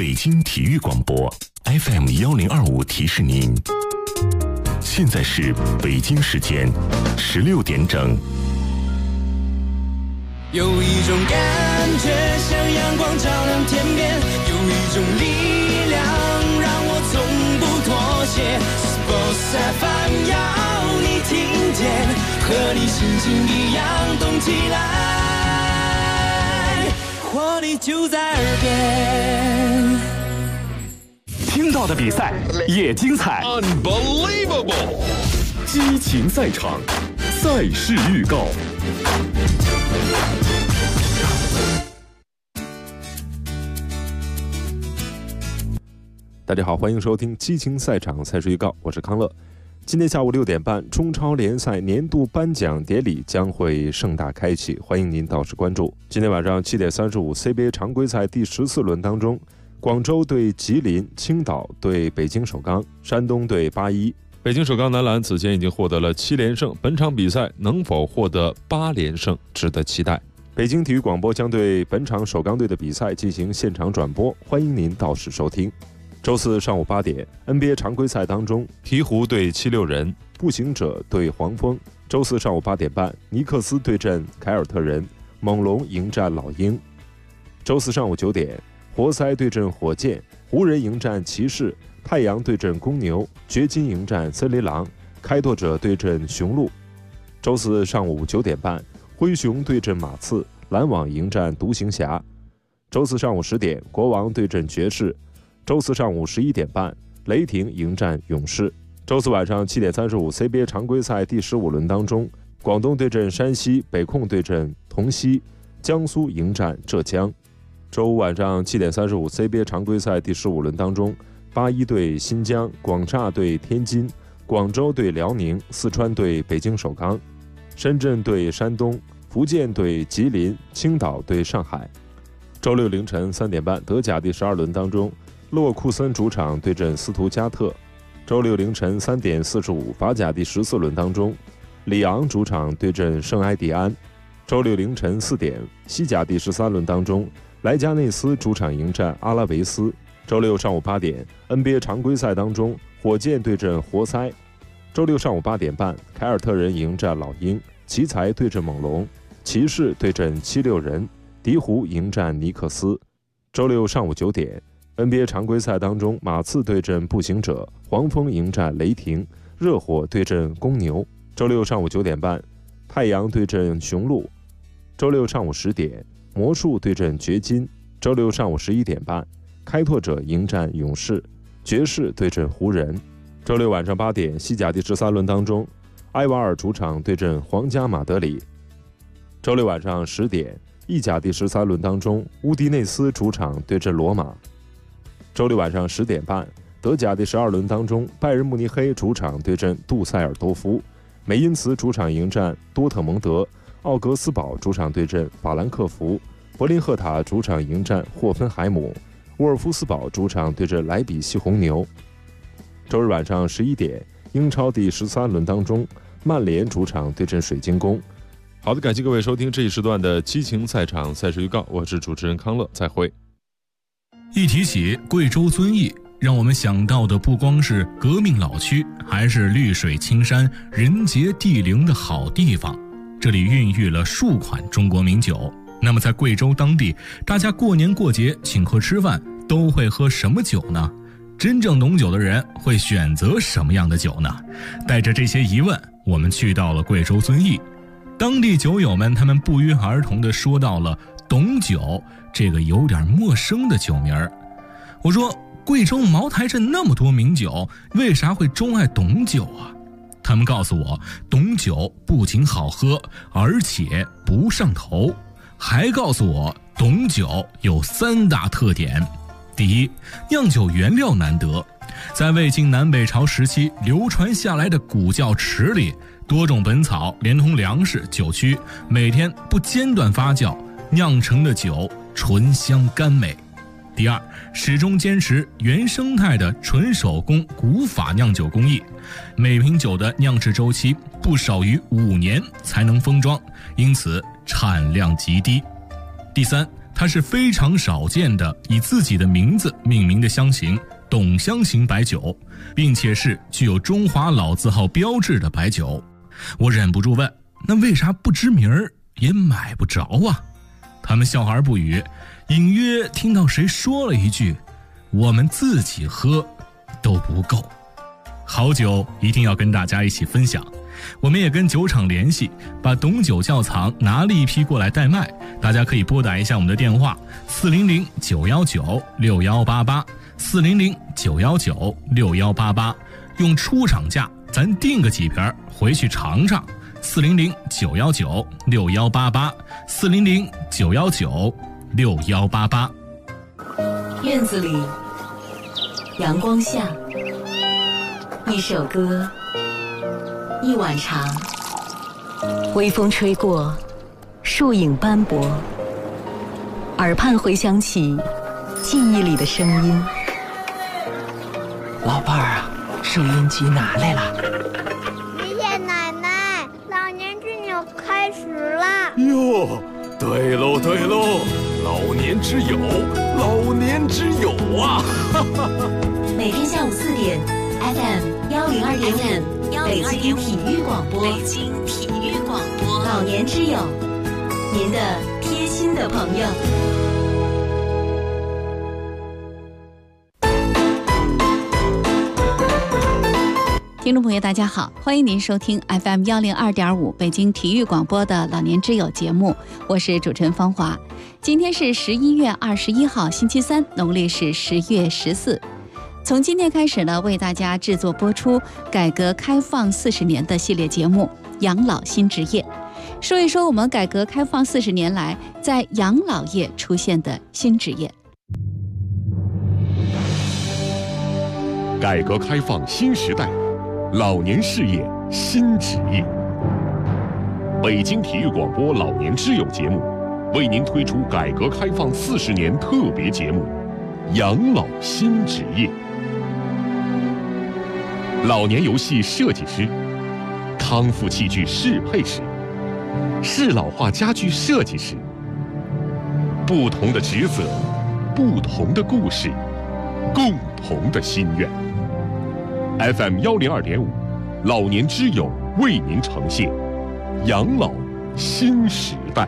北京体育广播 FM1025提示您，现在是北京时间16点整。 有一种感觉像阳光照亮天边，有一种力量让我从不妥协。Sports FM 要你听见，和你心情一样动起来，活力就在耳边。 听到的比赛也精彩 Unbelievable 激情赛场，赛事预告。 大家好，欢迎收听激情赛场赛事预告，我是康乐。今天下午6点半，中超联赛年度颁奖典礼将会盛大开启，欢迎您到时关注。今天晚上7点35 CBA 常规赛第14轮当中，广州对吉林，青岛对北京首钢，山东对81。 北京首钢男篮此前已经获得了7连胜，本场比赛能否获得8连胜，值得期待。 北京体育广播将对本场首钢队的比赛进行现场转播，欢迎您到时收听。周四上午8点 NBA 常规赛当中， 鹈鹕对76人， 步行者对黄蜂。周四上午8点半，尼克斯对阵凯尔特人，猛龙迎战老鹰。周四上午9点，活塞对阵火箭，湖人迎战骑士，太阳对阵公牛，掘金迎战森林狼，开拓者对阵雄鹿。周四上午9点半，灰熊对阵马刺，篮网迎战独行侠。周四上午10点，国王对阵爵士。周四上午11点半，雷霆迎战勇士。周四晚上7点35 CBA 常规赛第15轮当中，广东对阵山西，北控对阵同曦，江苏迎战浙江。周五晚上7点35 CBA 常规赛第15轮当中，81对新疆，广厦对天津，广州对辽宁，四川对北京首钢，深圳对山东，福建对吉林，青岛对上海。周六凌晨3点半，德甲第12轮当中，勒沃库森主场对阵斯图加特。周六凌晨3点45，法甲第14轮当中，里昂主场对阵圣埃蒂安。周六凌晨4点，西甲第13轮当中，莱加内斯主场迎战阿拉维斯。周六上午8点 NBA 常规赛当中，火箭对阵活塞。周六上午8点半，凯尔特人迎战老鹰，奇才对阵猛龙，骑士对阵76人，鹈鹕迎战尼克斯。周六上午9点NBA 常规赛当中，马刺对阵步行者，黄蜂迎战雷霆，热火对阵公牛。周六上午9点半，太阳对阵雄鹿。周六上午10点，魔术对阵掘金。周六上午11点半，开拓者迎战勇士，爵士对阵湖人。周六晚上8点，西甲第13轮当中，埃瓦尔主场对阵皇家马德里。周六晚上10点，意甲第13轮当中，乌迪内斯主场对阵罗马。周六晚上10点半，德甲第12轮当中，拜仁慕尼黑主场对阵杜塞尔多夫，梅因茨主场迎战多特蒙德，奥格斯堡主场对阵法兰克福，柏林赫塔主场迎战霍芬海姆，沃尔夫斯堡主场对阵莱比锡红牛。周日晚上11点，英超第13轮当中，曼联主场对阵水晶宫。 好的，感谢各位收听这一时段的激情赛场赛事预告，我是主持人康乐，再会。 一提起贵州遵义，让我们想到的不光是革命老区，还是绿水青山、人杰地灵的好地方。这里孕育了数款中国名酒。那么在贵州当地，大家过年过节请客吃饭都会喝什么酒呢？真正懂酒的人会选择什么样的酒呢？带着这些疑问，我们去到了贵州遵义。当地酒友们他们不约而同地说到了懂酒这个有点陌生的酒名儿。我说，贵州茅台镇那么多名酒，为啥会钟爱懂酒啊？他们告诉我，懂酒不仅好喝，而且不上头。还告诉我，懂酒有3大特点。第一，酿酒原料难得，在魏晋南北朝时期流传下来的古窖池里，多种本草连同粮食、酒曲，每天不间断发酵，酿成的酒醇香甘美。第二，始终坚持原生态的纯手工古法酿酒工艺，每瓶酒的酿制周期不少于5年才能封装，因此产量极低。第三，它它是非常少见的以自己的名字命名的香型董香型白酒，并且是具有中华老字号标志的白酒。我忍不住问，那为啥不知名儿也买不着啊？他们笑而不语，隐约听到谁说了一句，我们自己喝都不够。好酒一定要跟大家一起分享，我们也跟酒厂联系，把董酒窖藏拿了一批过来代卖，大家可以拨打一下我们的电话400-919-6188 400-919-6188，用出厂价咱订个几瓶回去尝尝。400-919-6188 400-919-6188。 院子里，阳光下，一首歌，一碗茶，微风吹过，树影斑驳，耳畔回响起记忆里的声音。 老伴儿啊，收音机拿来了。 爷爷奶奶，老年之友开始了。 哟，对喽对喽，老年之友，老年之友啊！ 每天下午4点 FM 102.5北京体育广播，北京体育广播，老年之友，您的贴心的朋友。 听众朋友大家好，欢迎您收听 FM 102.5北京体育广播的老年之友节目，我是主持人方华。今天是11月21号星期三，农历是10月14。从今天开始呢，为大家制作播出改革开放40年的系列节目养老新职业，说一说我们改革开放40年来在养老业出现的新职业。 改革开放新时代，老年事业新职业。北京体育广播老年之友节目为您推出改革开放40年特别节目养老新职业。老年游戏设计师、康复器具适配师、适老化家具设计师，不同的职责，不同的故事，共同的心愿。FM 102.5老年之友为您呈现养老新时代。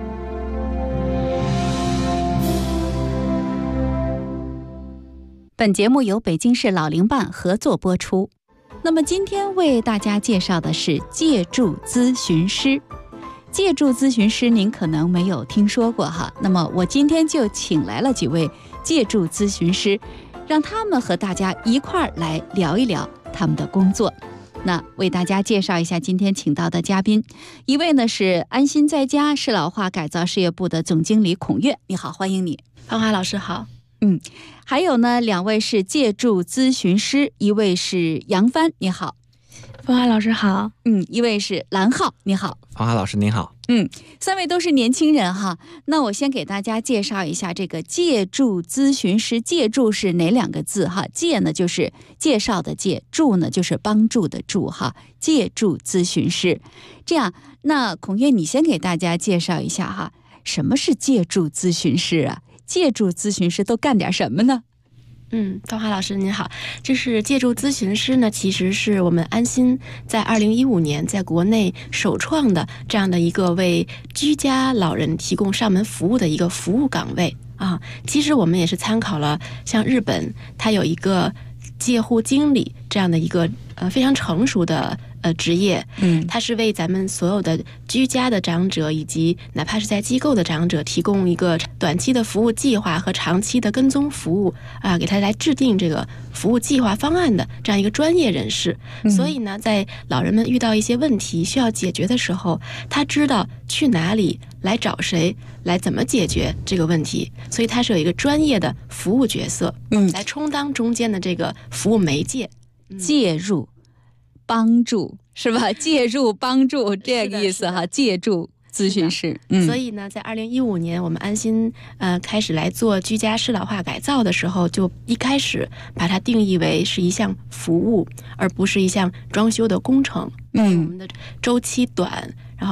本节目由北京市老龄办合作播出。那么今天为大家介绍的是借助咨询师。借助咨询师您可能没有听说过哈，那么我今天就请来了几位借助咨询师，让他们和大家一块儿来聊一聊他们的工作。那为大家介绍一下今天请到的嘉宾，一位呢是安心在家适老化改造事业部的总经理孔月，你好，欢迎你。 方华老师好。 还有呢2位是借助咨询师，一位是杨帆，你好。 方华老师好。 一位是蓝浩，你好。 方华老师您好。 3位都是年轻人哈。那我先给大家介绍一下这个借助咨询师。借助是哪2个字哈？借呢就是介绍的借，助呢就是帮助的助哈。借助咨询师。这样，那孔月你先给大家介绍一下哈，什么是借助咨询师啊？借助咨询师都干点什么呢？ 方华老师您好，这是借助咨询师呢，其实是我们安心在2015年在国内首创的这样的一个为居家老人提供上门服务的一个服务岗位啊。其实我们也是参考了像日本，它有一个介护经理这样的一个非常成熟的职业，它是为咱们所有的居家的长者以及哪怕是在机构的长者提供一个短期的服务计划和长期的跟踪服务啊，给他来制定这个服务计划方案的这样一个专业人士。所以呢，在老人们遇到一些问题需要解决的时候，他知道去哪里来找谁来怎么解决这个问题，所以他是有一个专业的服务角色，来充当中间的这个服务媒介。 介入帮助是吧？介入帮助这个意思哈。借助咨询师。 所以呢，在2015年我们安心开始来做居家适老化改造的时候，就一开始把它定义为是一项服务，而不是一项装修的工程。我们的周期短，然后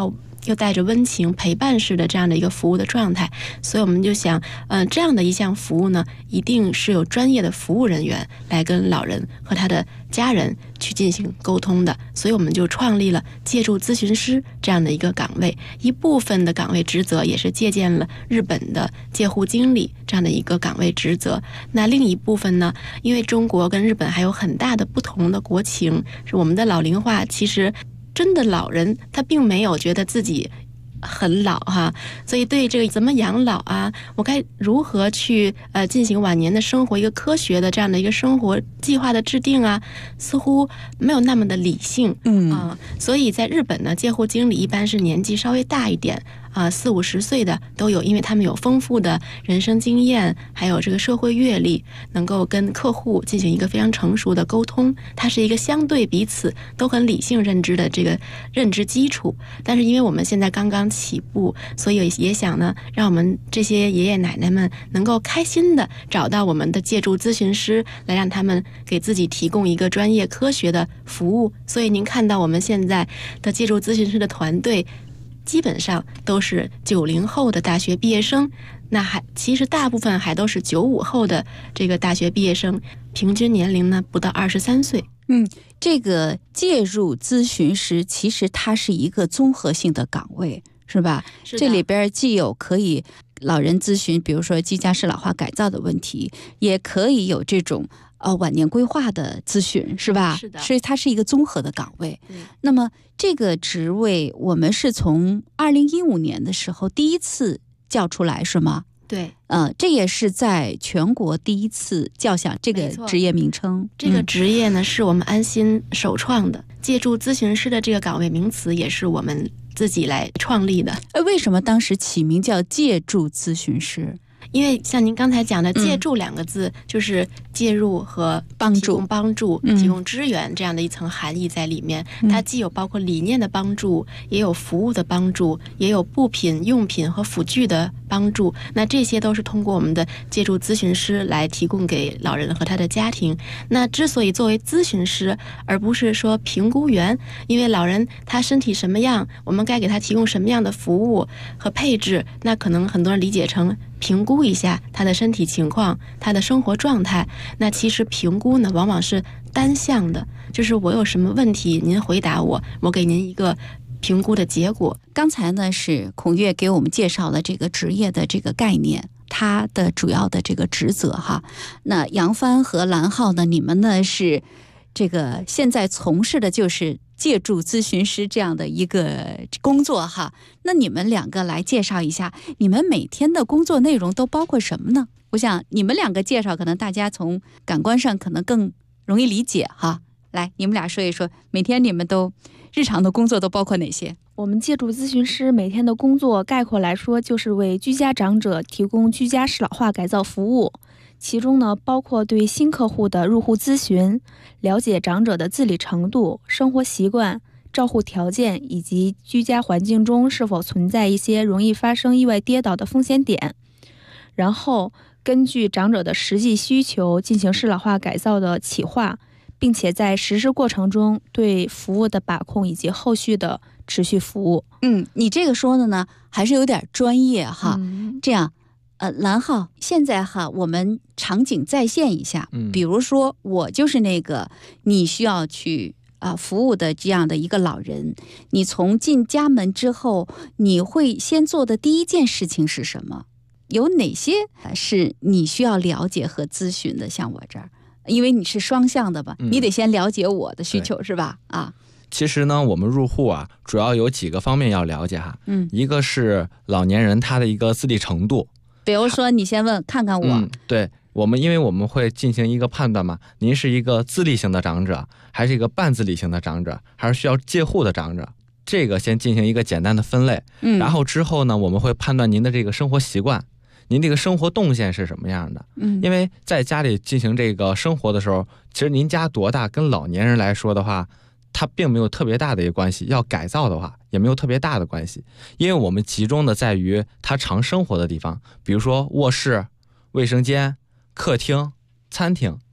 又带着温情陪伴式的这样的一个服务的状态。所以我们就想，这样的一项服务呢，一定是有专业的服务人员来跟老人和他的家人去进行沟通的。所以我们就创立了借助咨询师这样的一个岗位，一部分的岗位职责也是借鉴了日本的介护经理这样的一个岗位职责。那另一部分呢，因为中国跟日本还有很大的不同的国情，是我们的老龄化，其实真的老人他并没有觉得自己很老哈，所以对这个怎么养老啊，我该如何去进行晚年的生活，一个科学的这样的一个生活计划的制定啊，似乎没有那么的理性。所以在日本呢，介护经理一般是年纪稍微大一点，40、50岁的都有，因为他们有丰富的人生经验，还有这个社会阅历，能够跟客户进行一个非常成熟的沟通。它是一个相对彼此都很理性认知的这个认知基础。但是因为我们现在刚刚起步，所以也想呢，让我们这些爷爷奶奶们能够开心的找到我们的借助咨询师，来让他们给自己提供一个专业科学的服务。所以您看到我们现在的借助咨询师的团队基本上都是90后的大学毕业生，那其实大部分还都是95后的这个大学毕业生，平均年龄呢不到23岁。 这个介入咨询师其实它是一个综合性的岗位，是吧？这里边既有可以老人咨询，比如说居家式老化改造的问题，也可以有这种晚年规划的咨询，是吧？ 是的， 所以它是一个综合的岗位。那么这个职位我们是从2015年的时候第一次叫出来，是吗？ 对， 这也是在全国第一次叫响这个职业名称。 这个职业呢，是我们安心首创的，借助咨询师的这个岗位名词也是我们自己来创立的。 为什么当时起名叫借助咨询师？ 因为像您刚才讲的借助2个字，就是介入和提供帮助、提供支援这样的一层含义在里面。它既有包括理念的帮助，也有服务的帮助，也有部品、用品和辅具的帮助。那这些都是通过我们的借助咨询师来提供给老人和他的家庭。那之所以作为咨询师，而不是说评估员，因为老人他身体什么样，我们该给他提供什么样的服务和配置，那可能很多人理解成评估一下他的身体情况，他的生活状态。那其实评估呢，往往是单向的，就是我有什么问题，您回答我，我给您一个评估的结果。 刚才呢是孔岳给我们介绍了这个职业的这个概念，它的主要的这个职责哈。那杨帆和蓝浩呢，你们呢是这个现在从事的就是借助咨询师这样的一个工作哈。那你们2个来介绍一下，你们每天的工作内容都包括什么呢？我想你们2个介绍，可能大家从感官上可能更容易理解哈。来，你们俩说一说，每天你们都日常的工作都包括哪些？ 我们借助咨询师每天的工作概括来说，就是为居家长者提供居家式老化改造服务。其中呢，包括对新客户的入户咨询，了解长者的自理程度、生活习惯、照护条件，以及居家环境中是否存在一些容易发生意外跌倒的风险点。然后根据长者的实际需求进行式老化改造的企划，并且在实施过程中对服务的把控以及后续的持续服务。 你这个说的呢，还是有点专业哈。这样，蓝浩，现在哈，我们场景再现一下，比如说我就是那个你需要去服务的这样的一个老人，你从进家门之后，你会先做的第一件事情是什么？有哪些是你需要了解和咨询的？像我这儿，因为你是双向的吧，你得先了解我的需求是吧？ 其实呢，我们入户主要有几个方面要了解哈。一个是老年人他的一个自理程度， 比如说你先问看看我， 对我们，因为我们会进行一个判断嘛，您是一个自立型的长者，还是一个半自理型的长者，还是需要介护的长者？这个先进行一个简单的分类，然后之后呢，我们会判断您的这个生活习惯，您这个生活动线是什么样的？因为在家里进行这个生活的时候，其实您家多大跟老年人来说的话，它并没有特别大的一个关系，要改造的话也没有特别大的关系，因为我们集中的在于他常生活的地方，比如说卧室、卫生间、客厅、餐厅，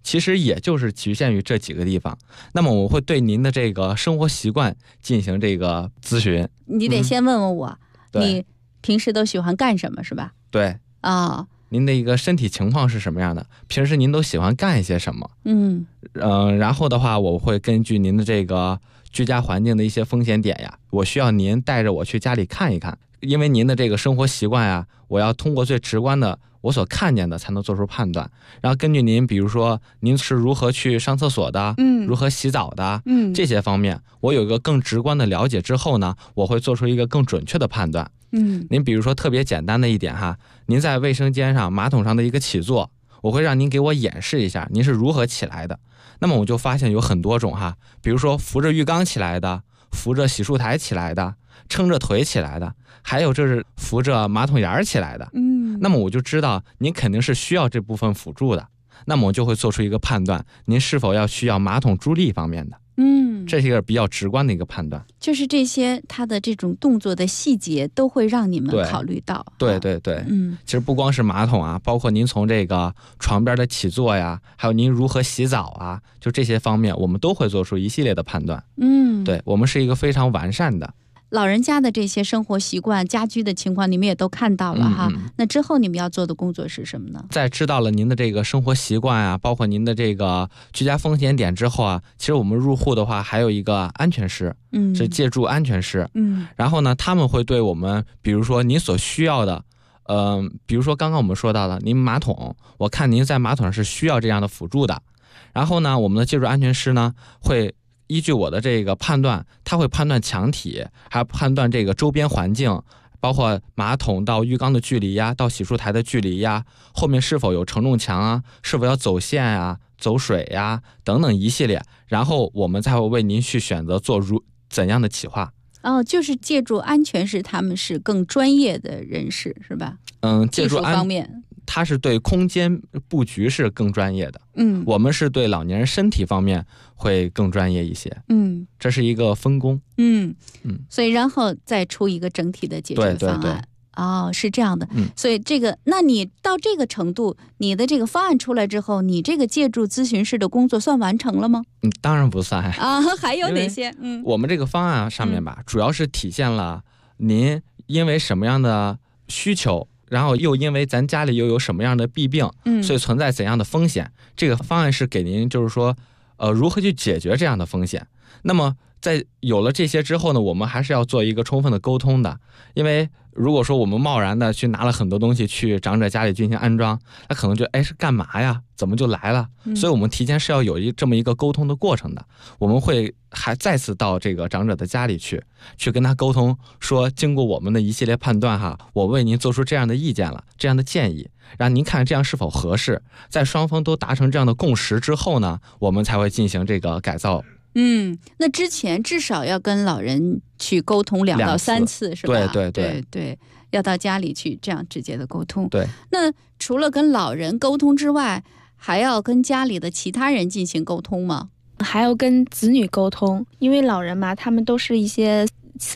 其实也就是局限于这几个地方。那么我会对您的这个生活习惯进行这个咨询。 你得先问问我，你平时都喜欢干什么，是吧？ 对啊。 您的一个身体情况是什么样的？平时您都喜欢干一些什么？然后的话，我会根据您的这个居家环境的一些风险点呀，我需要您带着我去家里看一看，因为您的这个生活习惯呀，我要通过最直观的我所看见的才能做出判断。然后根据您，比如说您是如何去上厕所的，如何洗澡的，这些方面，我有一个更直观的了解之后呢，我会做出一个更准确的判断。您比如说特别简单的一点哈，您在卫生间上马桶上的一个起坐，我会让您给我演示一下您是如何起来的。那么我就发现有很多种哈，比如说扶着浴缸起来的，扶着洗漱台起来的，撑着腿起来的，还有这是扶着马桶沿起来的。那么我就知道您肯定是需要这部分辅助的，那么我就会做出一个判断，您是否要需要马桶助力方面的。这是一个比较直观的一个判断， 就是这些它的这种动作的细节都会让你们考虑到。 对，其实不光是马桶啊，包括您从这个床边的起坐呀，还有您如何洗澡啊，就这些方面我们都会做出一系列的判断。对，我们是一个非常完善的。 老人家的这些生活习惯、家居的情况，你们也都看到了哈。那之后你们要做的工作是什么呢？ 在知道了您的这个生活习惯啊，包括您的这个居家风险点之后啊，其实我们入户的话还有一个安全师，是借助安全师。然后呢，他们会对我们，比如说您所需要的，比如说刚刚我们说到的，您马桶，我看您在马桶上是需要这样的辅助的。然后呢，我们的借助安全师呢会依据我的这个判断，他会判断墙体，还判断这个周边环境，包括马桶到浴缸的距离呀，到洗漱台的距离呀，后面是否有承重墙啊，是否要走线啊、走水呀等等一系列，然后我们才会为您去选择做怎样的企划。 就是借助安全师，他们是更专业的人士，是吧？ 借助技术方面， 他是对空间布局是更专业的。我们是对老年人身体方面会更专业一些。这是一个分工。 所以然后再出一个整体的解决方案。 对， 是这样的。所以这个，那你到这个程度，你的这个方案出来之后，你这个借助咨询师的工作算完成了吗？ 当然不算还有哪些？ 我们这个方案上面吧，主要是体现了您因为什么样的需求，然后又因为咱家里又有什么样的弊病，所以存在怎样的风险。这个方案是给您就是说，如何去解决这样的风险。那么在有了这些之后呢，我们还是要做一个充分的沟通的，因为如果说我们贸然的去拿了很多东西去长者家里进行安装，那可能就是干嘛呀？怎么就来了？所以我们提前是要有这么一个沟通的过程的。我们会还再次到这个长者的家里去跟他沟通，说经过我们的一系列判断哈，我为您做出这样的意见了，这样的建议，让您看这样是否合适。在双方都达成这样的共识之后呢，我们才会进行这个改造。 那之前至少要跟老人去沟通2到3次，是吧？对，要到家里去这样直接的沟通。 对。 那除了跟老人沟通之外，还要跟家里的其他人进行沟通吗？ 还要跟子女沟通，因为老人嘛，他们都是一些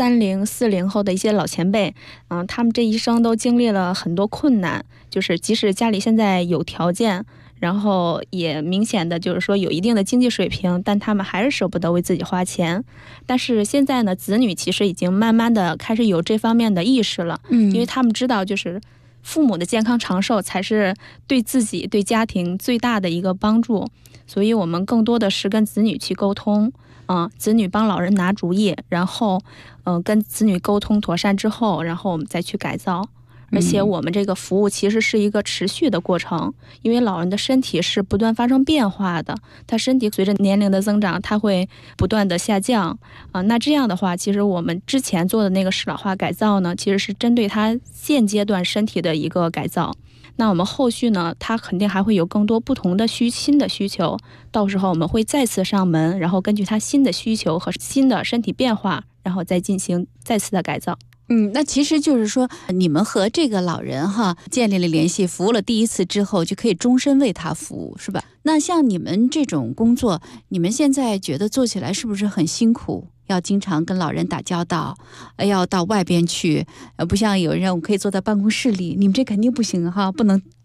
30、40后的一些老前辈，他们这一生都经历了很多困难，就是即使家里现在有条件，然后也明显的就是说有一定的经济水平，但他们还是舍不得为自己花钱。但是现在呢，子女其实已经慢慢的开始有这方面的意识了，因为他们知道就是父母的健康长寿才是对自己对家庭最大的一个帮助，所以我们更多的是跟子女去沟通，子女帮老人拿主意，然后跟子女沟通妥善之后，然后我们再去改造。而且我们这个服务其实是一个持续的过程，因为老人的身体是不断发生变化的，他身体随着年龄的增长，他会不断的下降那这样的话，其实我们之前做的那个适老化改造呢，其实是针对他现阶段身体的一个改造。那我们后续呢，他肯定还会有更多不同的新的需求，到时候我们会再次上门，然后根据他新的需求和新的身体变化，然后再进行再次的改造。 那其实就是说，你们和这个老人建立了联系，服务了第1次之后，就可以终身为他服务，是吧？那像你们这种工作，你们现在觉得做起来是不是很辛苦？要经常跟老人打交道，要到外边去，不像有人我可以坐在办公室里，你们这肯定不行不能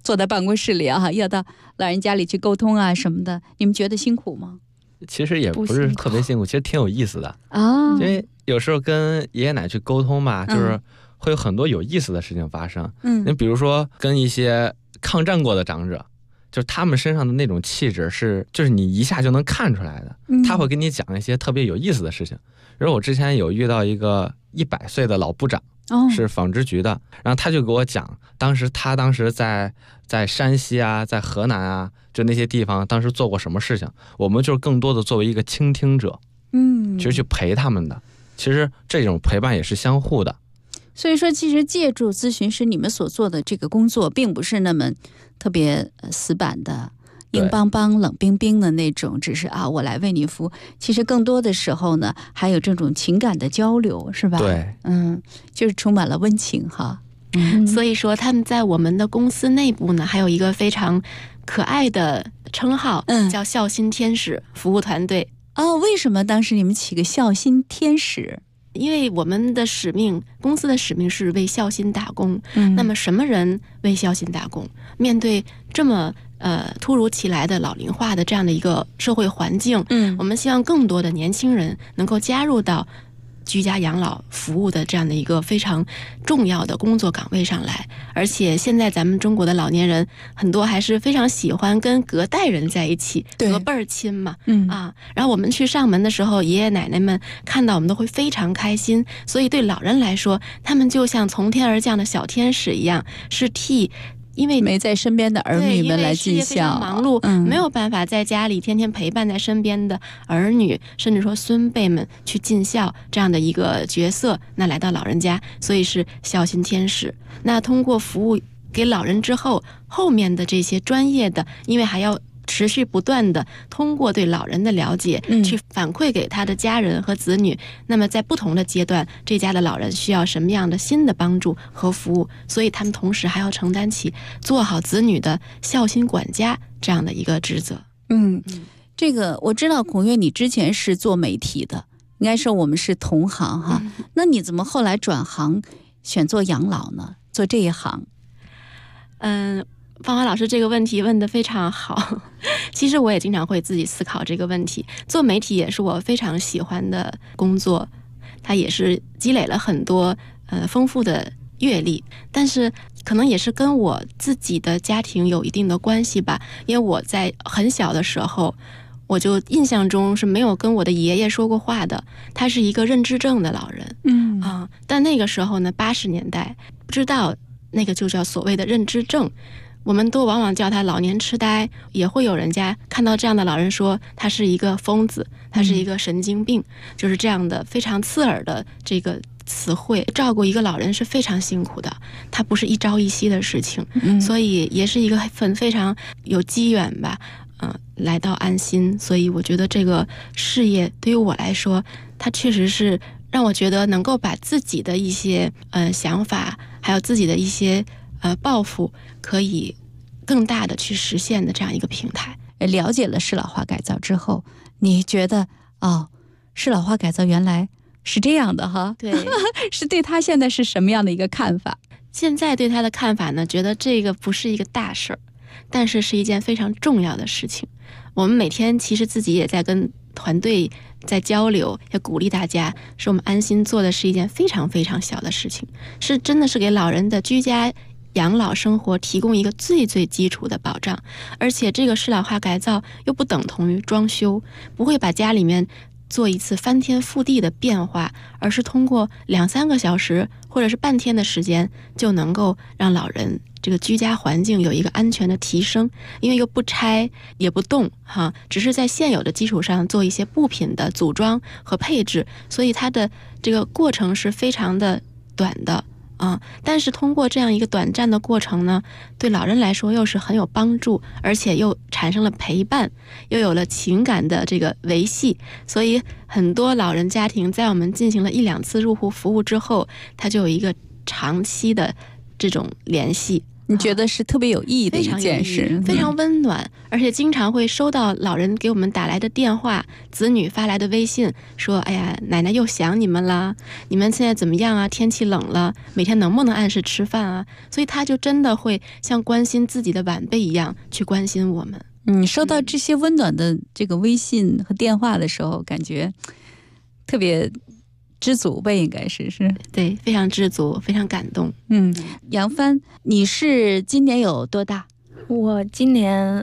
坐在办公室里啊，要到老人家里去沟通啊什么的，你们觉得辛苦吗？ 其实也不是特别辛苦，其实挺有意思的啊。 因为有时候跟爷爷奶奶去沟通嘛，就是会有很多有意思的事情发生。你比如说跟一些抗战过的长者，就是他们身上的那种气质就是你一下就能看出来的。他会跟你讲一些特别有意思的事情。然后我之前有遇到一个100岁的老部长，是纺织局的，然后他就给我讲，他当时在山西啊，在河南啊，就那些地方，当时做过什么事情。我们就是更多的作为一个倾听者，其实去陪他们的。其实这种陪伴也是相互的。 所以说，其实借助咨询师你们所做的这个工作，并不是那么特别死板的、硬邦邦、冷冰冰的那种，只是我来为你服务。其实更多的时候呢，还有这种情感的交流，是吧？ 对， 就是充满了温情哈。 所以说他们在我们的公司内部呢，还有一个非常可爱的称号，叫孝心天使服务团队。 为什么当时你们起个孝心天使？ 因为我们的使命，公司的使命是为孝心打工。那么什么人为孝心打工？面对这么突如其来的老龄化的这样的一个社会环境，我们希望更多的年轻人能够加入到居家养老服务的这样的一个非常重要的工作岗位上来。而且现在咱们中国的老年人很多还是非常喜欢跟隔代人在一起，隔辈儿亲嘛，然后我们去上门的时候，爷爷奶奶们看到我们都会非常开心。所以对老人来说，他们就像从天而降的小天使一样，是替因为没在身边的儿女们来尽孝， 忙碌，没有办法在家里天天陪伴在身边的儿女，甚至说孙辈们去尽孝这样的一个角色，那来到老人家，所以是孝心天使。那通过服务给老人之后，后面的这些专业的，因为还要持续不断的通过对老人的了解，去反馈给他的家人和子女。那么在不同的阶段，这家的老人需要什么样的新的帮助和服务，所以他们同时还要承担起做好子女的孝心管家这样的一个职责。 这个我知道，孔岳你之前是做媒体的，应该说我们是同行哈。那你怎么后来转行选做养老呢？做这一行？ 芳华老师这个问题问得非常好。其实我也经常会自己思考这个问题。做媒体也是我非常喜欢的工作，它也是积累了很多丰富的阅历，但是可能也是跟我自己的家庭有一定的关系吧。因为我在很小的时候，我就印象中是没有跟我的爷爷说过话的，他是一个认知症的老人。但那个时候呢，80年代不知道那个就叫所谓的认知症，我们都往往叫他老年痴呆，也会有人家看到这样的老人说他是一个疯子，他是一个神经病，就是这样的非常刺耳的这个词汇。照顾一个老人是非常辛苦的，它不是一朝一夕的事情，所以也是一个非常有机缘吧，来到安心。所以我觉得这个事业对于我来说，它确实是让我觉得能够把自己的一些想法，还有自己的一些抱负，可以更大的去实现的这样一个平台。 了解了适老化改造之后，你觉得适老化改造原来是这样的哈？ 对， 是对他现在是什么样的一个看法？ 现在对他的看法呢，觉得这个不是一个大事儿，但是是一件非常重要的事情。我们每天其实自己也在跟团队在交流，也鼓励大家，说我们安心做的是一件非常非常小的事情，是真的是给老人的居家养老生活提供一个最最基础的保障。而且这个适老化改造又不等同于装修，不会把家里面做一次翻天覆地的变化，而是通过2-3个小时或者是半天的时间，就能够让老人这个居家环境有一个安全的提升。因为又不拆也不动只是在现有的基础上做一些部品的组装和配置，所以它的这个过程是非常的短的但是通过这样一个短暂的过程呢，对老人来说又是很有帮助，而且又产生了陪伴，又有了情感的这个维系。所以很多老人家庭在我们进行了1-2次入户服务之后，他就有一个长期的这种联系你觉得是特别有意义的一件事， 非常温暖，而且经常会收到老人给我们打来的电话，子女发来的微信，说哎呀，奶奶又想你们了，你们现在怎么样啊？天气冷了，每天能不能按时吃饭啊？所以他就真的会像关心自己的晚辈一样去关心我们。 收到这些温暖的这个微信和电话的时候，感觉特别知足呗，应该是对，非常知足，非常感动。 杨帆，你是今年有多大？ 我今年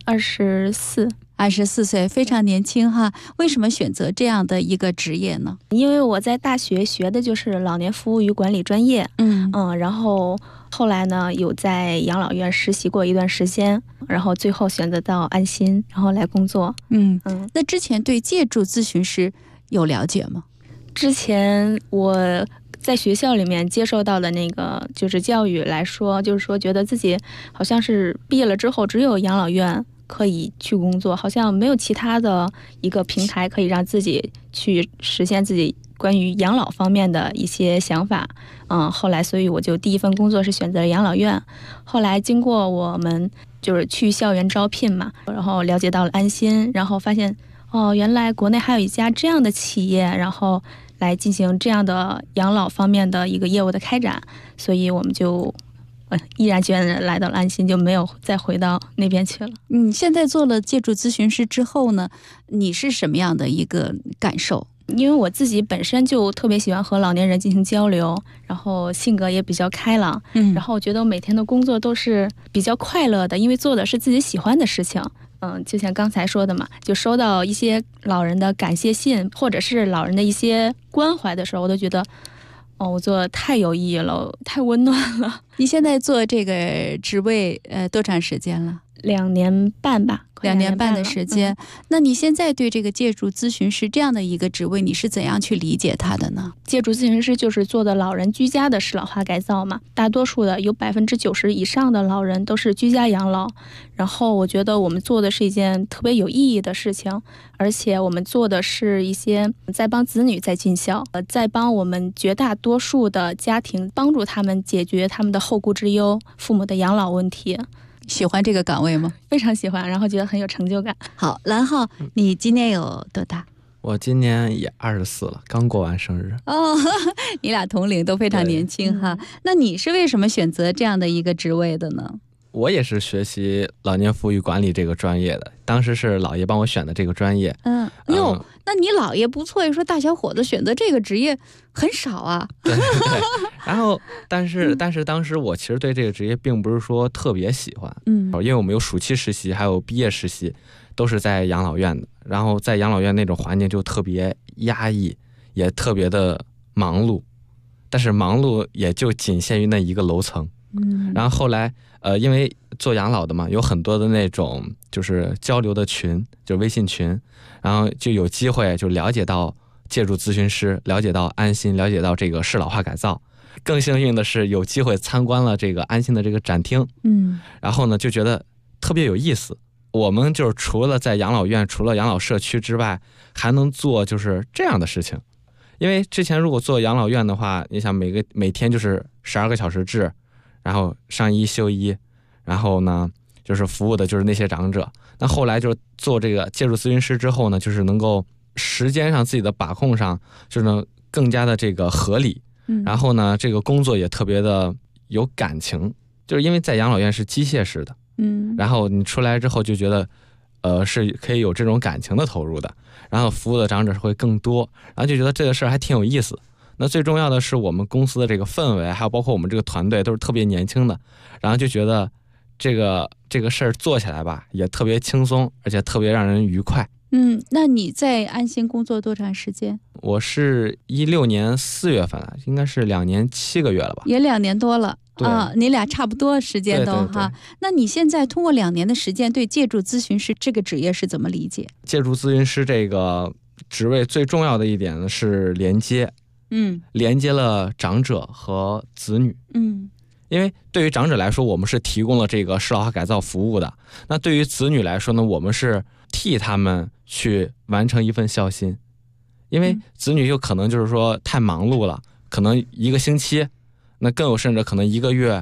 24 岁，非常年轻哈。为什么选择这样的一个职业呢？ 因为我在大学学的就是老年服务与管理专业，然后后来呢有在养老院实习过一段时间，然后最后选择到安心，然后来工作。 那之前对借助咨询师有了解吗？ 之前我在学校里面接受到的那个就是教育来说，就是说觉得自己好像是毕业了之后只有养老院可以去工作，好像没有其他的一个平台可以让自己去实现自己关于养老方面的一些想法。后来所以我就第一份工作是选择了养老院，后来经过我们就是去校园招聘嘛，然后了解到了安心，然后发现原来国内还有一家这样的企业，然后来进行这样的养老方面的一个业务的开展，所以我们就毅然决然来到了安心，就没有再回到那边去了。 现在做了借助咨询师之后呢，你是什么样的一个感受？ 因为我自己本身就特别喜欢和老年人进行交流，然后性格也比较开朗，然后我觉得我每天的工作都是比较快乐的，因为做的是自己喜欢的事情。就像刚才说的嘛，就收到一些老人的感谢信，或者是老人的一些关怀的时候，我都觉得我做的太有意义了，太温暖了。 你现在做这个职位多长时间了 ？2年半吧 ，2年半的时间。那你现在对这个借助咨询师这样的一个职位，你是怎样去理解它的呢？ 借助咨询师就是做的老人居家的适老化改造嘛，大多数的有90%以上的老人都是居家养老。然后我觉得我们做的是一件特别有意义的事情，而且我们做的是一些在帮子女在尽孝，在帮我们绝大多数的家庭帮助他们解决他们的后顾之忧、父母的养老问题。 喜欢这个岗位吗？ 非常喜欢，然后觉得很有成就感。 好，蓝浩，你今年有多大？ 我今年也24了，刚过完生日。 你俩同龄，都非常年轻哈。那你是为什么选择这样的一个职位的呢？ 我也是学习老年服务与管理这个专业的，当时是姥爷帮我选的这个专业。 那你姥爷不错，说大小伙子选择这个职业很少啊。 对，然后但是当时我其实对这个职业并不是说特别喜欢，因为我们有暑期实习，还有毕业实习，都是在养老院的。然后在养老院那种环境就特别压抑，也特别的忙碌，但是忙碌也就仅限于那一个楼层。然后后来因为做养老的嘛，有很多的那种就是交流的群，就微信群，然后就有机会就了解到借助咨询师，了解到安心，了解到这个适老化改造。更幸运的是有机会参观了这个安心的这个展厅，然后呢就觉得特别有意思。我们就是除了在养老院，除了养老社区之外，还能做就是这样的事情。因为之前如果做养老院的话，你想每天就是12个小时制，然后上1休1，然后呢就是服务的就是那些长者。那后来就是做这个借助咨询师之后呢，就是能够时间上自己的把控上就是能更加的这个合理，然后呢这个工作也特别的有感情，就是因为在养老院是机械式的，然后你出来之后就觉得是可以有这种感情的投入的，然后服务的长者会更多，然后就觉得这个事儿还挺有意思。那最重要的是我们公司的这个氛围，还有包括我们这个团队都是特别年轻的，然后就觉得这个事儿做起来吧也特别轻松，而且特别让人愉快。 那你在安心工作多长时间？ 我是16年4月份了，应该是2年7个月了吧？ 也2年多了啊，你俩差不多时间都哈。那你现在通过2年的时间，对借助咨询师这个职业是怎么理解？ 借助咨询师这个职位最重要的一点呢是连接，连接了长者和子女。因为对于长者来说，我们是提供了这个适老化改造服务的。那对于子女来说呢，我们是替他们去完成一份孝心。因为子女就可能就是说太忙碌了，可能1个星期，那更有甚者可能1个月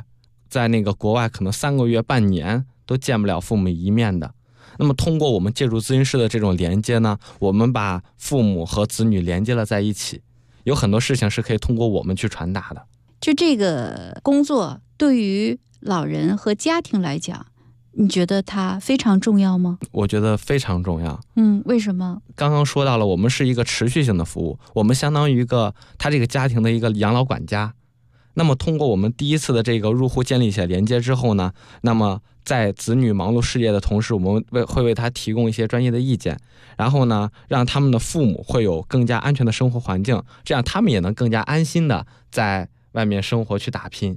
在那个国外可能3个月、半年都见不了父母一面的。那么通过我们借助咨询师的这种连接呢，我们把父母和子女连接了在一起，有很多事情是可以通过我们去传达的。 就这个工作对于老人和家庭来讲，你觉得它非常重要吗？ 我觉得非常重要。 为什么？ 刚刚说到了，我们是一个持续性的服务，我们相当于他这个家庭的一个养老管家。那么通过我们第一次的这个入户建立起来连接之后呢，那么在子女忙碌事业的同时，我们会为他提供一些专业的意见，然后呢，让他们的父母会有更加安全的生活环境，这样他们也能更加安心的在外面生活去打拼。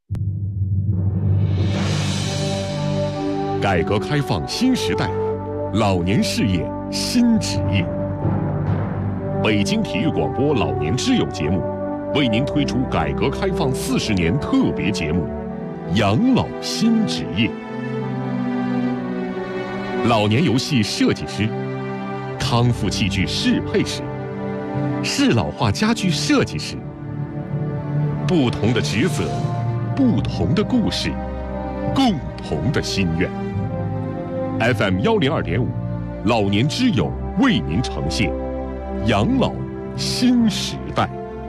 改革开放新时代，老年事业新职业。北京体育广播老年之友节目为您推出改革开放40年特别节目《养老新职业》。老年游戏设计师、康复器具适配师、适老化家居设计师，不同的职责，不同的故事，共同的心愿。FM 102.5，老年之友为您呈现养老新时代。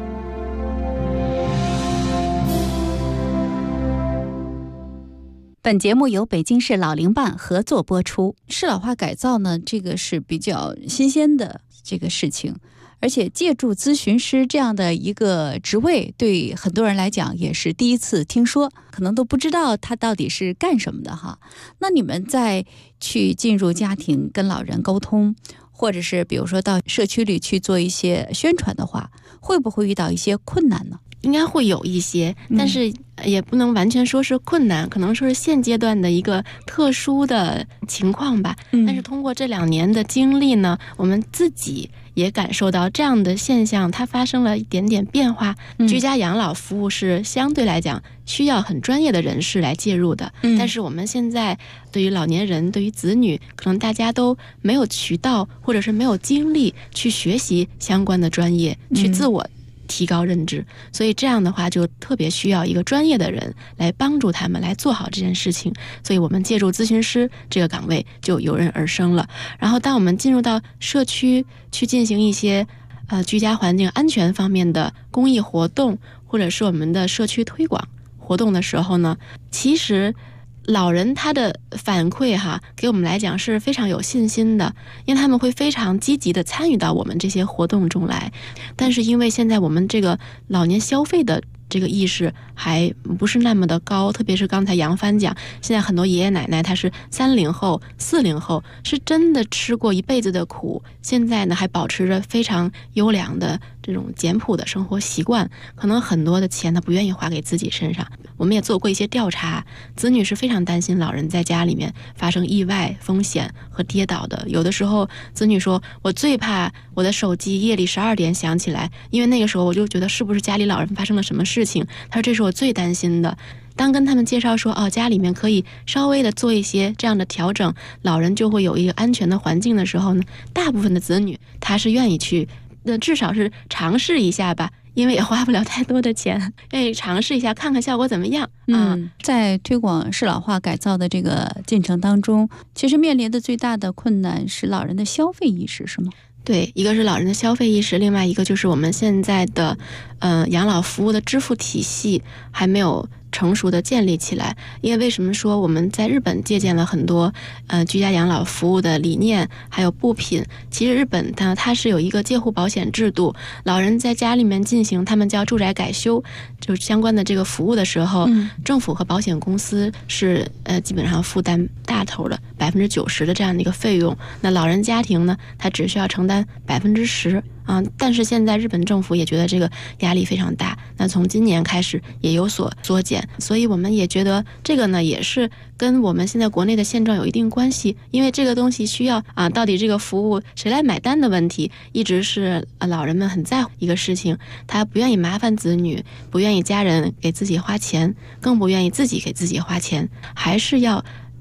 本节目由北京市老龄办合作播出。适老化改造呢，这个是比较新鲜的这个事情，而且借助咨询师这样的一个职位，对很多人来讲也是第一次听说，可能都不知道他到底是干什么的哈。那你们在去进入家庭跟老人沟通，或者是比如说到社区里去做一些宣传的话，会不会遇到一些困难呢？ 应该会有一些，但是也不能完全说是困难，可能说是现阶段的一个特殊的情况吧。但是通过这2年的经历呢，我们自己也感受到这样的现象它发生了一点点变化。居家养老服务是相对来讲需要很专业的人士来介入的，但是我们现在对于老年人，对于子女，可能大家都没有渠道或者是没有精力去学习相关的专业，去自我提高认知，所以这样的话就特别需要一个专业的人来帮助他们来做好这件事情，所以我们借助咨询师这个岗位就油然而生了。然后当我们进入到社区去进行一些居家环境安全方面的公益活动，或者是我们的社区推广活动的时候呢，其实老人他的反馈给我们来讲是非常有信心的，因为他们会非常积极的参与到我们这些活动中来。但是因为现在我们这个老年消费的这个意识还不是那么的高，特别是刚才杨帆讲，现在很多爷爷奶奶他是30后、40后，是真的吃过一辈子的苦，现在呢还保持着非常优良的这种简朴的生活习惯，可能很多的钱他不愿意花给自己身上。我们也做过一些调查，子女是非常担心老人在家里面发生意外风险和跌倒的。有的时候子女说，我最怕我的手机夜里12点响起来，因为那个时候我就觉得是不是家里老人发生了什么事情，他说这是我最担心的。当跟他们介绍说家里面可以稍微的做一些这样的调整，老人就会有一个安全的环境的时候呢，大部分的子女他是愿意去至少是尝试一下吧，因为也花不了太多的钱，愿意尝试一下看看效果怎么样。 在推广适老化改造的这个进程当中，其实面临的最大的困难是老人的消费意识，是吗？ 对，一个是老人的消费意识，另外一个就是我们现在的养老服务的支付体系还没有成熟的建立起来。因为为什么说我们在日本借鉴了很多居家养老服务的理念还有部品，其实日本它是有一个介护保险制度，老人在家里面进行他们叫住宅改修就是相关的这个服务的时候，政府和保险公司是基本上负担大头的90%的这样的一个费用，那老人家庭呢他只需要承担10%。但是现在日本政府也觉得这个压力非常大，那从今年开始也有所缩减，所以我们也觉得这个呢也是跟我们现在国内的现状有一定关系，因为这个东西需要到底这个服务谁来买单的问题，一直是老人们很在乎一个事情，他不愿意麻烦子女，不愿意家人给自己花钱，更不愿意自己给自己花钱，还是要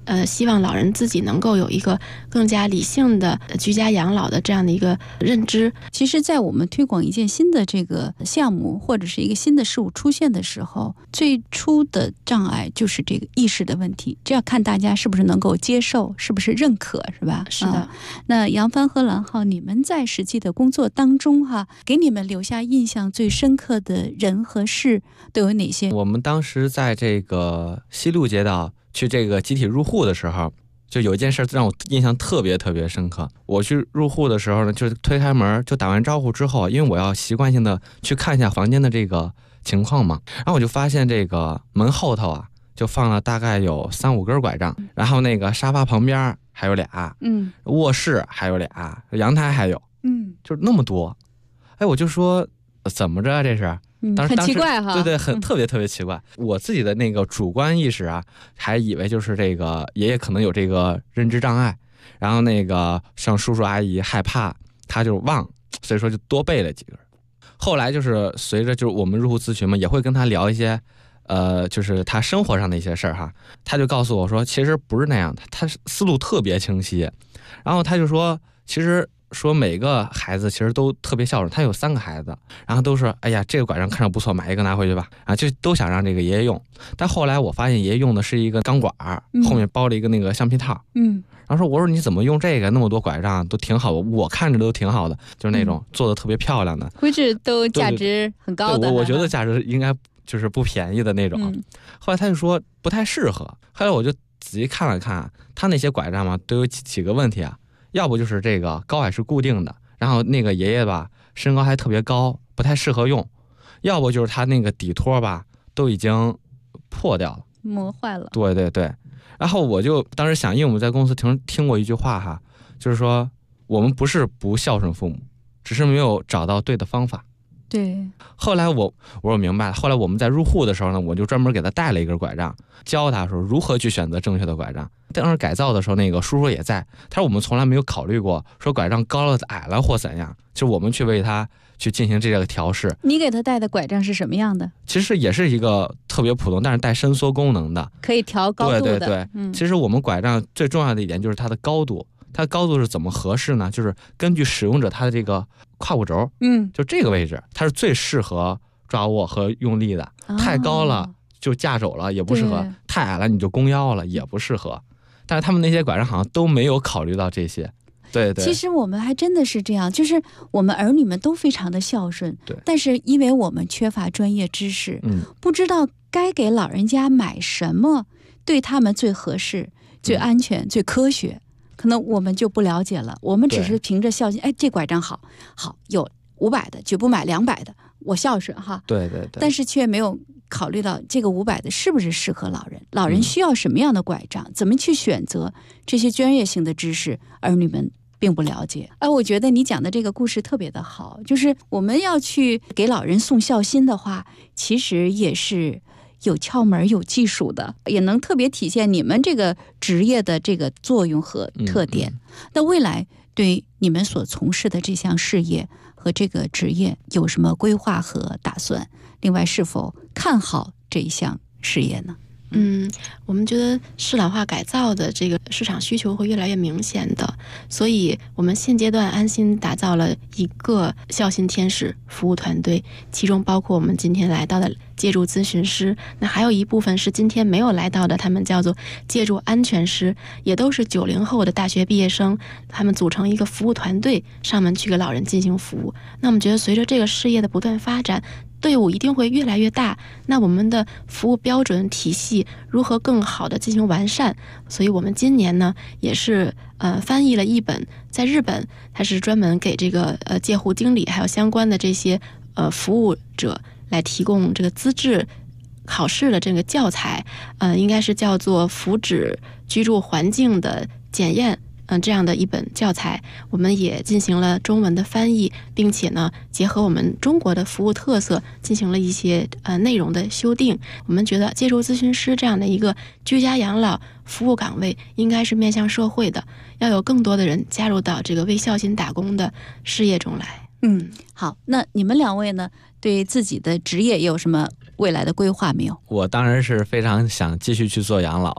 希望老人自己能够有一个更加理性的居家养老的这样的一个认知。 其实在我们推广一件新的这个项目或者是一个新的事物出现的时候，最初的障碍就是这个意识的问题，这要看大家是不是能够接受，是不是认可，是吧？ 是的。 那杨帆和蓝浩，你们在实际的工作当中给你们留下印象最深刻的人和事都有哪些？ 我们当时在这个西路街道去这个集体入户的时候，就有一件事让我印象特别特别深刻。我去入户的时候呢，就是推开门就打完招呼之后，因为我要习惯性的去看一下房间的这个情况嘛，然后我就发现这个门后头就放了大概有3-5根拐杖，然后那个沙发旁边还有俩，卧室还有俩，阳台还有，就是那么多。哎，我就说怎么着这是？ 很奇怪哈， 对，很特别特别奇怪。我自己的那个主观意识还以为就是这个爷爷可能有这个认知障碍，然后那个像叔叔阿姨害怕他就忘，所以说就多备了几根。后来就是随着就是我们入户咨询嘛，也会跟他聊一些就是他生活上的一些事儿他就告诉我说其实不是那样的，他思路特别清晰。然后他就说其实说每个孩子其实都特别孝顺，他有3个孩子，然后都说哎呀这个拐杖看着不错，买一个拿回去吧，就都想让这个爷爷用。但后来我发现爷爷用的是一个钢管，后面包了一个那个橡皮套，然后我说你怎么用这个，那么多拐杖都挺好的，我看着都挺好的，就是那种做的特别漂亮的， 估计都价值很高的。 我觉得价值应该就是不便宜的那种。后来他就说不太适合，后来我就仔细看了看他那些拐杖嘛，都有几个问题要不就是这个高矮是固定的，然后那个爷爷吧身高还特别高，不太适合用；要不就是他那个底托吧都已经破掉了， 磨坏了。 对。然后我就当时想，因为我们在公司听过一句话就是说我们不是不孝顺父母，只是没有找到对的方法。 对。 后来我说明白了，后来我们在入户的时候呢，我就专门给他带了一根拐杖，教他说如何去选择正确的拐杖。当时改造的时候，那个叔叔也在，他说我们从来没有考虑过说拐杖高了矮了或怎样，就是我们去为他去进行这个调试。 你给他带的拐杖是什么样的？ 其实也是一个特别普通，但是带伸缩功能的， 可以调高度的。 对。其实我们拐杖最重要的一点就是它的高度，它的高度是怎么合适呢？就是根据使用者他的这个胯骨轴，就这个位置，它是最适合抓握和用力的。太高了就架肘了也不适合，太矮了你就弓腰了也不适合。但是他们那些拐杖好像都没有考虑到这些。对。 其实我们还真的是这样，就是我们儿女们都非常的孝顺，但是因为我们缺乏专业知识，不知道该给老人家买什么对他们最合适、最安全、最科学，可能我们就不了解了。我们只是凭着孝心，哎，这拐杖好有500的，绝不买200的，我孝顺对。 但是却没有考虑到这个500的是不是适合老人，老人需要什么样的拐杖，怎么去选择，这些专业性的知识儿女们并不了解。我觉得你讲的这个故事特别的好，就是我们要去给老人送孝心的话，其实也是有窍门有技术的，也能特别体现你们这个职业的这个作用和特点。那未来对你们所从事的这项事业和这个职业有什么规划和打算？另外是否看好这一项事业呢？ 我们觉得适老化改造的这个市场需求会越来越明显的，所以我们现阶段安心打造了一个孝心天使服务团队，其中包括我们今天来到的借助咨询师，那还有一部分是今天没有来到的，他们叫做借助安全师，也都是90后的大学毕业生，他们组成一个服务团队上门去给老人进行服务。那我们觉得随着这个事业的不断发展，队伍一定会越来越大，那我们的服务标准体系如何更好的进行完善？所以我们今年呢也是翻译了一本在日本，它是专门给这个介护经理还有相关的这些服务者来提供这个资质考试的这个教材，应该是叫做福祉居住环境的检验。这样的一本教材，我们也进行了中文的翻译，并且呢，结合我们中国的服务特色，进行了一些内容的修订。我们觉得借助咨询师这样的一个居家养老服务岗位，应该是面向社会的，要有更多的人加入到这个为孝心打工的事业中来。 好，那你们2位呢，对自己的职业有什么未来的规划没有？ 我当然是非常想继续去做养老的。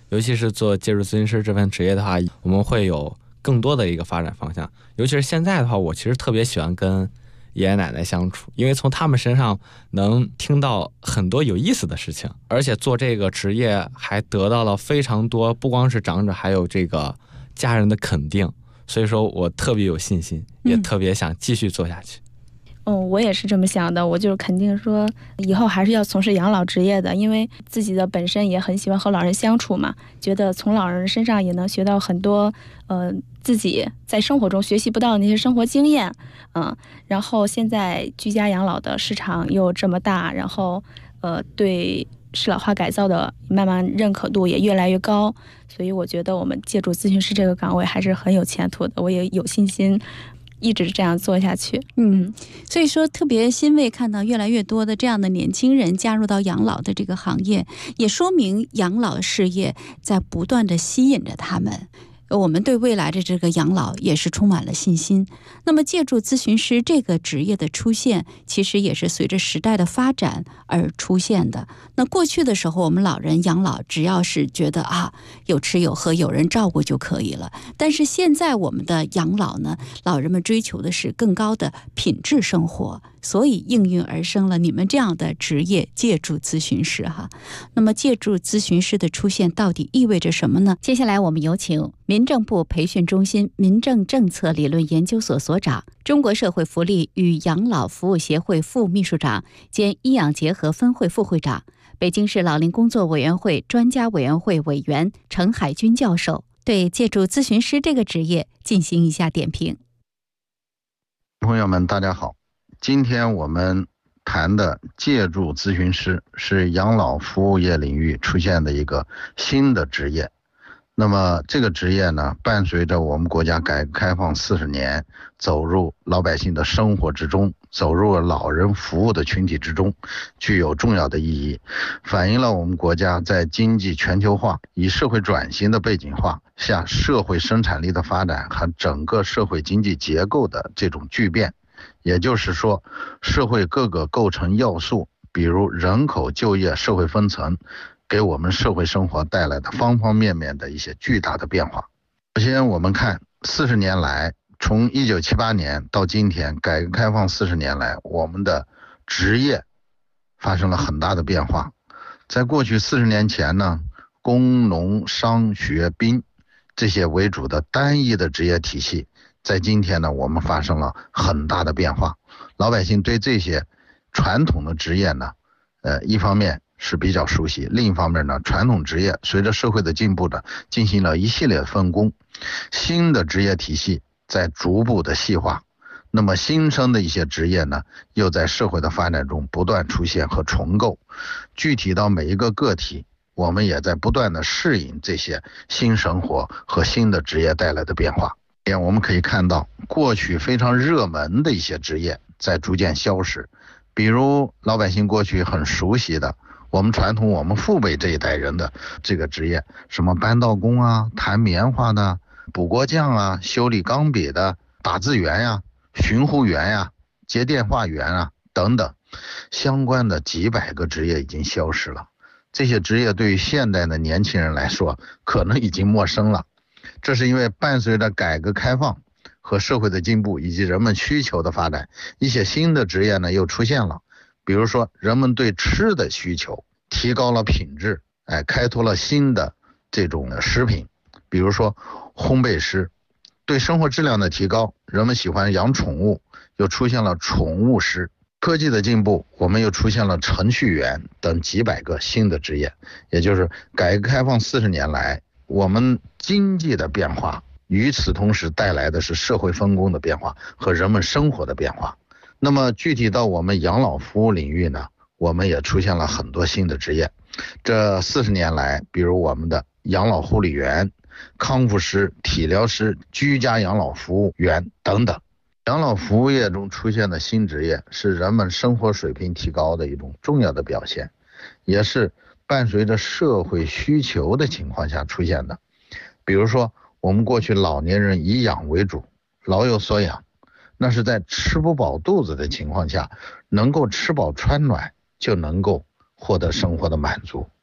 尤其是做介入咨询师这份职业的话，我们会有更多的一个发展方向。尤其是现在的话，我其实特别喜欢跟爷爷奶奶相处，因为从他们身上能听到很多有意思的事情，而且做这个职业还得到了非常多，不光是长者，还有这个家人的肯定，所以说我特别有信心，也特别想继续做下去。 我也是这么想的，我就是肯定说以后还是要从事养老职业的，因为自己的本身也很喜欢和老人相处嘛，觉得从老人身上也能学到很多自己在生活中学习不到的那些生活经验。然后现在居家养老的市场又这么大，然后对适老化改造的慢慢认可度也越来越高，所以我觉得我们借助咨询师这个岗位还是很有前途的，我也有信心一直这样做下去。 所以说特别欣慰看到越来越多的这样的年轻人加入到养老的这个行业，也说明养老事业在不断的吸引着他们。我们对未来的这个养老也是充满了信心。那么借助咨询师这个职业的出现，其实也是随着时代的发展而出现的。那过去的时候，我们老人养老只要是觉得有吃有喝有人照顾就可以了，但是现在我们的养老呢，老人们追求的是更高的品质生活，所以应运而生了你们这样的职业借助咨询师哈。那么借助咨询师的出现到底意味着什么呢？接下来我们有请民政部培训中心民政政策理论研究所所长、中国社会福利与养老服务协会副秘书长兼医养结合分会副会长、北京市老龄工作委员会专家委员会委员程海军教授，对借助咨询师这个职业进行一下点评。 朋友们大家好，今天我们谈的借助咨询师是养老服务业领域出现的一个新的职业。那么这个职业呢，伴随着我们国家改革开放40年，走入老百姓的生活之中，走入老人服务的群体之中，具有重要的意义，反映了我们国家在经济全球化、以社会转型的背景化下，社会生产力的发展和整个社会经济结构的这种巨变。也就是说，社会各个构成要素，比如人口、就业、社会分层，给我们社会生活带来的方方面面的一些巨大的变化。首先我们看40年来，从1978年到今天，改革开放40年来，我们的职业发生了很大的变化。在过去40年前呢，工农商学兵这些为主的单一的职业体系，在今天呢，我们发生了很大的变化。老百姓对这些传统的职业呢，一方面是比较熟悉，另一方面呢，传统职业随着社会的进步呢，进行了一系列分工，新的职业体系在逐步的细化。那么新生的一些职业呢，又在社会的发展中不断出现和重构。具体到每一个个体，我们也在不断的适应这些新生活和新的职业带来的变化。我们可以看到，过去非常热门的一些职业在逐渐消失，比如老百姓过去很熟悉的，我们传统我们父辈这一代人的这个职业，什么搬道工啊、弹棉花的、补锅匠啊、修理钢笔的、打字员呀、巡护员呀、接电话员啊等等，相关的几百个职业已经消失了。这些职业对于现代的年轻人来说，可能已经陌生了。这是因为伴随着改革开放和社会的进步以及人们需求的发展，一些新的职业呢又出现了。比如说人们对吃的需求提高了品质，开拓了新的这种食品。比如说烘焙师，对生活质量的提高，人们喜欢养宠物，又出现了宠物师。科技的进步，我们又出现了程序员等几百个新的职业。也就是改革开放40年来，我们经济的变化，与此同时带来的是社会分工的变化和人们生活的变化。那么具体到我们养老服务领域呢，我们也出现了很多新的职业。这40年来，比如我们的养老护理员、康复师、体疗师、居家养老服务员等等。养老服务业中出现的新职业，是人们生活水平提高的一种重要的表现，也是伴随着社会需求的情况下出现的。比如说我们过去老年人以养为主，老有所养，那是在吃不饱肚子的情况下，能够吃饱穿暖就能够获得生活的满足。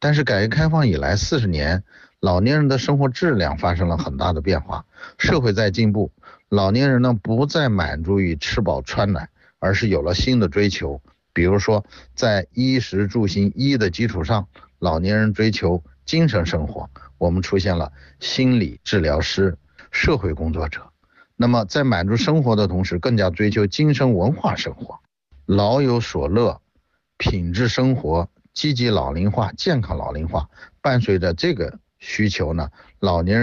但是改革开放以来40年，老年人的生活质量发生了很大的变化，社会在进步，老年人呢不再满足于吃饱穿暖，而是有了新的追求。比如说，在衣食住行医的基础上，老年人追求精神生活，我们出现了心理治疗师、社会工作者。那么在满足生活的同时，更加追求精神文化生活，老有所乐，品质生活，积极老龄化、健康老龄化。伴随着这个需求呢，老年人